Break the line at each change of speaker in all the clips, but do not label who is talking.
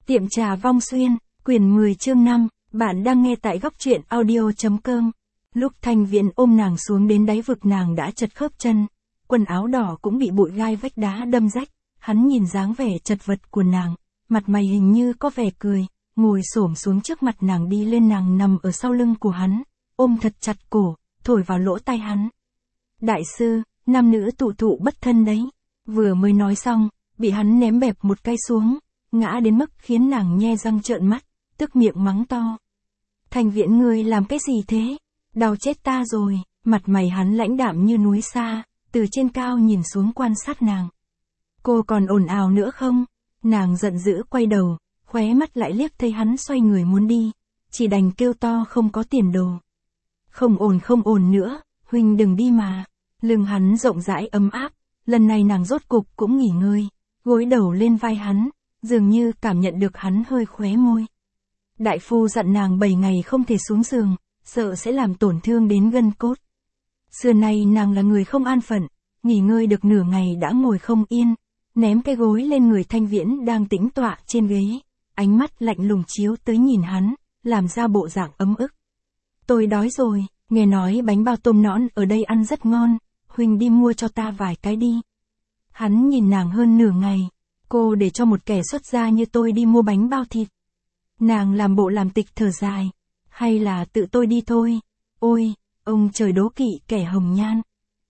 Tiệm trà Vong Xuyên, quyển 10 chương 5, bạn đang nghe tại góc truyện audio.com. Lúc Thanh Viễn ôm nàng xuống đến đáy vực nàng đã chật khớp chân, quần áo đỏ cũng bị bụi gai vách đá đâm rách, hắn nhìn dáng vẻ chật vật của nàng, mặt mày hình như có vẻ cười, ngồi xổm xuống trước mặt nàng đi lên nàng nằm ở sau lưng của hắn, ôm thật chặt cổ, thổi vào lỗ tai hắn. Đại sư, nam nữ tụ tụ bất thân đấy, vừa mới nói xong, bị hắn ném bẹp một cái xuống, ngã đến mức khiến nàng nhe răng trợn mắt, tức miệng mắng to. Thanh Viễn ngươi làm cái gì thế? Đau chết ta rồi, mặt mày hắn lãnh đạm như núi xa, từ trên cao nhìn xuống quan sát nàng. Cô còn ồn ào nữa không? Nàng giận dữ quay đầu, khóe mắt lại liếc thấy hắn xoay người muốn đi, chỉ đành kêu to không có tiền đồ. Không ồn nữa, huynh đừng đi mà. Lưng hắn rộng rãi ấm áp, lần này nàng rốt cục cũng nghỉ ngơi, gối đầu lên vai hắn, dường như cảm nhận được hắn hơi khóe môi. Đại phu dặn nàng 7 ngày không thể xuống giường, sợ sẽ làm tổn thương đến gân cốt. Xưa nay nàng là người không an phận, nghỉ ngơi được nửa ngày đã ngồi không yên, ném cái gối lên người Thanh Viễn đang tĩnh tọa trên ghế, ánh mắt lạnh lùng chiếu tới nhìn hắn, làm ra bộ dạng ấm ức. Tôi đói rồi, nghe nói bánh bao tôm nõn ở đây ăn rất ngon, huynh đi mua cho ta vài cái đi. Hắn nhìn nàng hơn nửa ngày, cô để cho một kẻ xuất gia như tôi đi mua bánh bao thịt. Nàng làm bộ làm tịch thở dài, hay là tự tôi đi thôi, ôi, ông trời đố kỵ kẻ hồng nhan.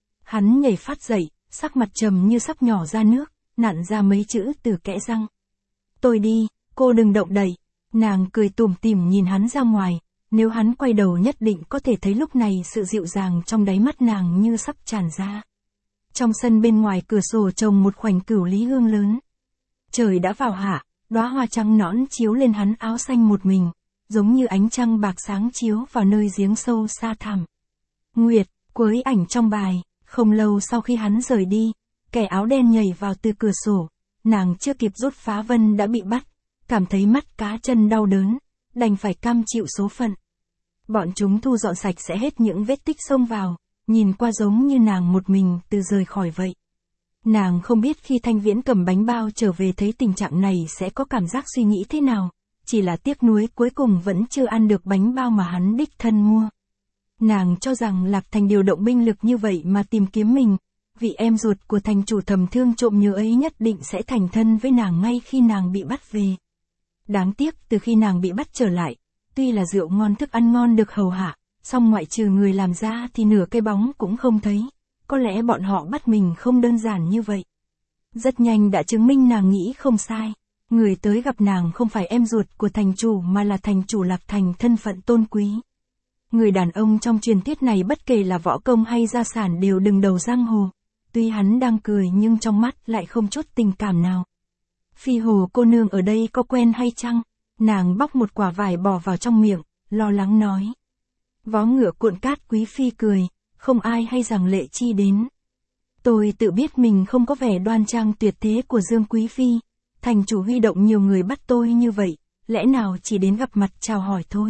Hắn nhảy phát dậy, sắc mặt trầm như sắp nhỏ ra nước, nặn ra mấy chữ từ kẽ răng. Tôi đi, cô đừng động đậy. Nàng cười tủm tỉm nhìn hắn ra ngoài, nếu hắn quay đầu nhất định có thể thấy lúc này sự dịu dàng trong đáy mắt nàng như sắp tràn ra. Trong sân bên ngoài cửa sổ trồng một khoảnh cửu lý hương lớn. Trời đã vào hạ, đóa hoa trắng nõn chiếu lên hắn áo xanh một mình, giống như ánh trăng bạc sáng chiếu vào nơi giếng sâu xa thẳm. Nguyệt, quới ảnh trong bài, không lâu sau khi hắn rời đi, kẻ áo đen nhảy vào từ cửa sổ, nàng chưa kịp rút phá vân đã bị bắt, cảm thấy mắt cá chân đau đớn, đành phải cam chịu số phận. Bọn chúng thu dọn sạch sẽ hết những vết tích xông vào, nhìn qua giống như nàng một mình từ rời khỏi vậy. Nàng không biết khi Thanh Viễn cầm bánh bao trở về thấy tình trạng này sẽ có cảm giác suy nghĩ thế nào, chỉ là tiếc nuối cuối cùng vẫn chưa ăn được bánh bao mà hắn đích thân mua. Nàng cho rằng Lạc Thành điều động binh lực như vậy mà tìm kiếm mình, vị em ruột của thành chủ thầm thương trộm nhớ ấy nhất định sẽ thành thân với nàng ngay khi nàng bị bắt về. Đáng tiếc từ khi nàng bị bắt trở lại, tuy là rượu ngon thức ăn ngon được hầu hạ, song ngoại trừ người làm ra thì nửa cái bóng cũng không thấy, có lẽ bọn họ bắt mình không đơn giản như vậy. Rất nhanh đã chứng minh nàng nghĩ không sai, người tới gặp nàng không phải em ruột của thành chủ mà là thành chủ Lạc Thành thân phận tôn quý. Người đàn ông trong truyền thuyết này bất kể là võ công hay gia sản đều đứng đầu giang hồ, tuy hắn đang cười nhưng trong mắt lại không chút tình cảm nào. Phi Hồ cô nương ở đây có quen hay chăng? Nàng bóc một quả vải bỏ vào trong miệng, lo lắng nói. Vó ngựa cuộn cát Quý Phi cười, không ai hay rằng Lệ Chi đến. Tôi tự biết mình không có vẻ đoan trang tuyệt thế của Dương Quý Phi, thành chủ huy động nhiều người bắt tôi như vậy, lẽ nào chỉ đến gặp mặt chào hỏi thôi.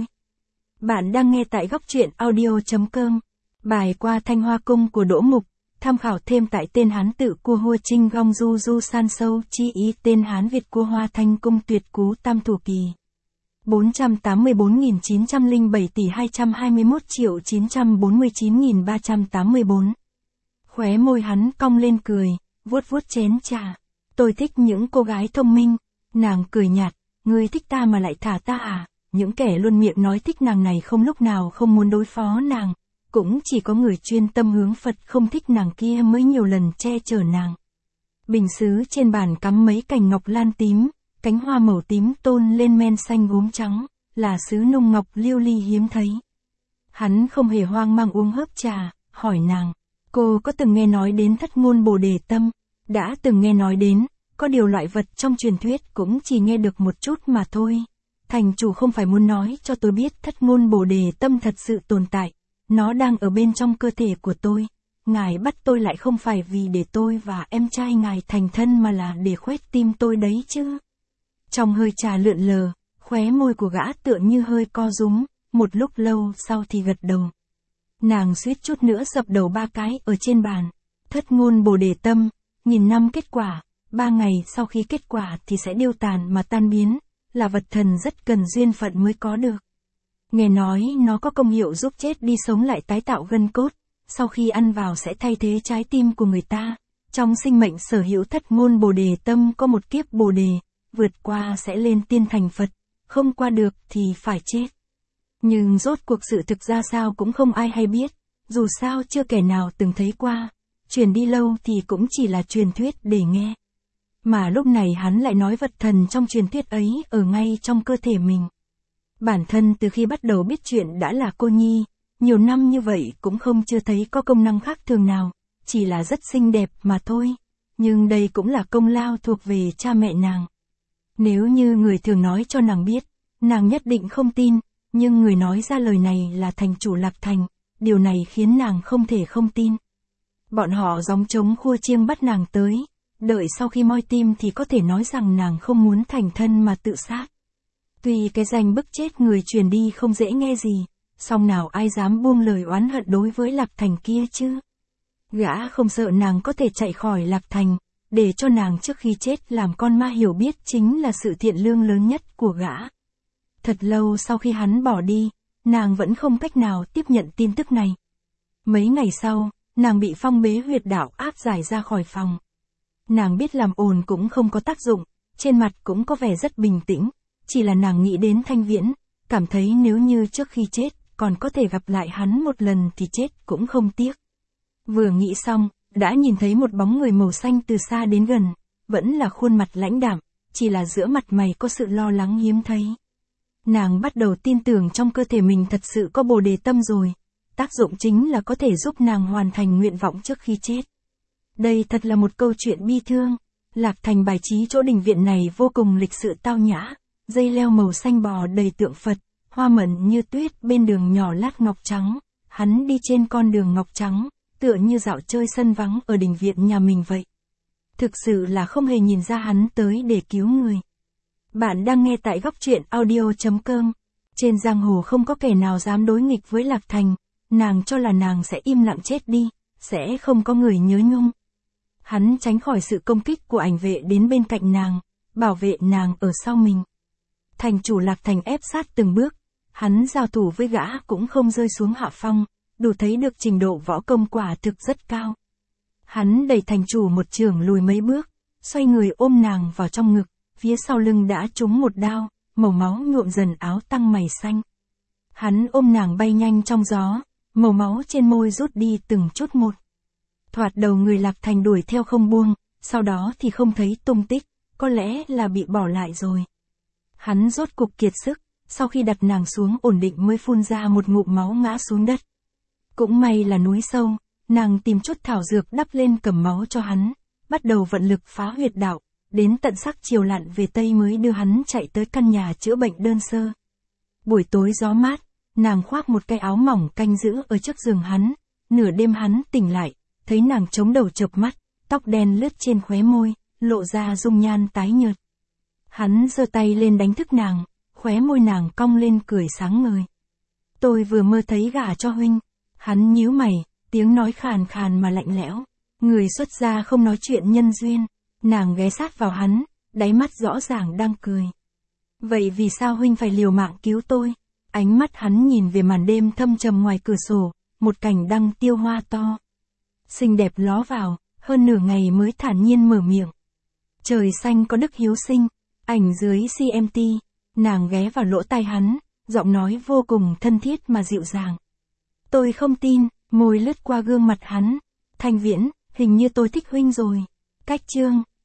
Bạn đang nghe tại góc truyện audio.com, bài qua Thanh Hoa Cung của Đỗ Mục, tham khảo thêm tại tên Hán tự Cua Hua Trinh Gong Du Du San Sâu Chi Ý tên Hán Việt Cua Hoa Thanh Cung Tuyệt Cú Tam Thủ Kỳ. 484.907 tỷ 221.949.384. Khóe môi hắn cong lên cười, vuốt vuốt chén trà. Tôi thích những cô gái thông minh. Nàng cười nhạt, ngươi thích ta mà lại thả ta à? Những kẻ luôn miệng nói thích nàng này không lúc nào không muốn đối phó nàng. Cũng chỉ có người chuyên tâm hướng Phật không thích nàng kia mới nhiều lần che chở nàng. Bình sứ trên bàn cắm mấy cành ngọc lan tím, cánh hoa màu tím tôn lên men xanh gốm trắng, là sứ nung ngọc liêu ly hiếm thấy. Hắn không hề hoang mang uống hớp trà, hỏi nàng, cô có từng nghe nói đến Thất Ngôn Bồ Đề Tâm? Đã từng nghe nói đến, có điều loại vật trong truyền thuyết cũng chỉ nghe được một chút mà thôi. Thành chủ không phải muốn nói cho tôi biết Thất Ngôn Bồ Đề Tâm thật sự tồn tại, nó đang ở bên trong cơ thể của tôi. Ngài bắt tôi lại không phải vì để tôi và em trai ngài thành thân mà là để khoét tim tôi đấy chứ. Trong hơi trà lượn lờ, khóe môi của gã tựa như hơi co rúm, một lúc lâu sau thì gật đầu. Nàng suýt chút nữa dập đầu 3 cái ở trên bàn. Thất Ngôn Bồ Đề Tâm, nghìn năm kết quả, 3 ngày sau khi kết quả thì sẽ điêu tàn mà tan biến, là vật thần rất cần duyên phận mới có được. Nghe nói nó có công hiệu giúp chết đi sống lại tái tạo gân cốt, sau khi ăn vào sẽ thay thế trái tim của người ta. Trong sinh mệnh sở hữu thất môn Bồ đề tâm có một kiếp Bồ đề, vượt qua sẽ lên tiên thành Phật, không qua được thì phải chết. Nhưng rốt cuộc sự thực ra sao cũng không ai hay biết, dù sao chưa kẻ nào từng thấy qua, truyền đi lâu thì cũng chỉ là truyền thuyết để nghe. Mà lúc này hắn lại nói vật thần trong truyền thuyết ấy ở ngay trong cơ thể mình. Bản thân từ khi bắt đầu biết chuyện đã là cô nhi, nhiều năm như vậy cũng không chưa thấy có công năng khác thường nào, chỉ là rất xinh đẹp mà thôi. Nhưng đây cũng là công lao thuộc về cha mẹ nàng. Nếu như người thường nói cho nàng biết, nàng nhất định không tin, nhưng người nói ra lời này là thành chủ Lạc Thành, điều này khiến nàng không thể không tin. Bọn họ gióng trống khua chiêng bắt nàng tới, đợi sau khi moi tim thì có thể nói rằng nàng không muốn thành thân mà tự sát. Tuy cái danh bức chết người truyền đi không dễ nghe gì, song nào ai dám buông lời oán hận đối với Lạc Thành kia chứ. Gã không sợ nàng có thể chạy khỏi Lạc Thành, để cho nàng trước khi chết làm con ma hiểu biết chính là sự thiện lương lớn nhất của gã. Thật lâu sau khi hắn bỏ đi, nàng vẫn không cách nào tiếp nhận tin tức này. Mấy ngày sau, nàng bị phong bế huyệt đạo áp giải ra khỏi phòng. Nàng biết làm ồn cũng không có tác dụng, trên mặt cũng có vẻ rất bình tĩnh, chỉ là nàng nghĩ đến Thanh Viễn, cảm thấy nếu như trước khi chết, còn có thể gặp lại hắn một lần thì chết cũng không tiếc. Vừa nghĩ xong, đã nhìn thấy một bóng người màu xanh từ xa đến gần, vẫn là khuôn mặt lãnh đạm, chỉ là giữa mặt mày có sự lo lắng hiếm thấy. Nàng bắt đầu tin tưởng trong cơ thể mình thật sự có Bồ đề tâm rồi, tác dụng chính là có thể giúp nàng hoàn thành nguyện vọng trước khi chết. Đây thật là một câu chuyện bi thương. Lạc Thành bài trí chỗ đình viện này vô cùng lịch sự tao nhã, dây leo màu xanh bò đầy tượng Phật, hoa mận như tuyết bên đường nhỏ lát ngọc trắng, hắn đi trên con đường ngọc trắng, tựa như dạo chơi sân vắng ở đình viện nhà mình vậy. Thực sự là không hề nhìn ra hắn tới để cứu người. Bạn đang nghe tại góc truyện audio.com. Trên giang hồ không có kẻ nào dám đối nghịch với Lạc Thành, nàng cho là nàng sẽ im lặng chết đi, sẽ không có người nhớ nhung. Hắn tránh khỏi sự công kích của ảnh vệ đến bên cạnh nàng, bảo vệ nàng ở sau mình. Thành chủ Lạc Thành ép sát từng bước, hắn giao thủ với gã cũng không rơi xuống hạ phong, đủ thấy được trình độ võ công quả thực rất cao. Hắn đẩy thành chủ một chưởng lùi mấy bước, xoay người ôm nàng vào trong ngực, phía sau lưng đã trúng một đao, màu máu nhuộm dần áo tăng mày xanh. Hắn ôm nàng bay nhanh trong gió, màu máu trên môi rút đi từng chút một. Thoạt đầu người Lạc Thành đuổi theo không buông, sau đó thì không thấy tung tích, có lẽ là bị bỏ lại rồi. Hắn rốt cục kiệt sức, sau khi đặt nàng xuống ổn định mới phun ra một ngụm máu ngã xuống đất. Cũng may là núi sâu, nàng tìm chút thảo dược đắp lên cầm máu cho hắn, bắt đầu vận lực phá huyệt đạo, đến tận sắc chiều lặn về Tây mới đưa hắn chạy tới căn nhà chữa bệnh đơn sơ. Buổi tối gió mát, nàng khoác một cái áo mỏng canh giữ ở trước giường hắn, nửa đêm hắn tỉnh lại, thấy nàng chống đầu chợp mắt, tóc đen lướt trên khóe môi, lộ ra dung nhan tái nhợt. Hắn giơ tay lên đánh thức nàng, khóe môi nàng cong lên cười sáng ngời. Tôi vừa mơ thấy gả cho huynh. Hắn nhíu mày, tiếng nói khàn khàn mà lạnh lẽo. Người xuất gia không nói chuyện nhân duyên. Nàng ghé sát vào hắn, đáy mắt rõ ràng đang cười. Vậy vì sao huynh phải liều mạng cứu tôi? Ánh mắt hắn nhìn về màn đêm thâm trầm ngoài cửa sổ, một cành đăng tiêu hoa to. Xinh đẹp ló vào, hơn nửa ngày mới thản nhiên mở miệng. Trời xanh có đức hiếu sinh, ảnh dưới CMT, nàng ghé vào lỗ tai hắn, giọng nói vô cùng thân thiết mà dịu dàng. Tôi không tin, môi lướt qua gương mặt hắn. Thanh Viễn, hình như tôi thích huynh rồi. Cách chương,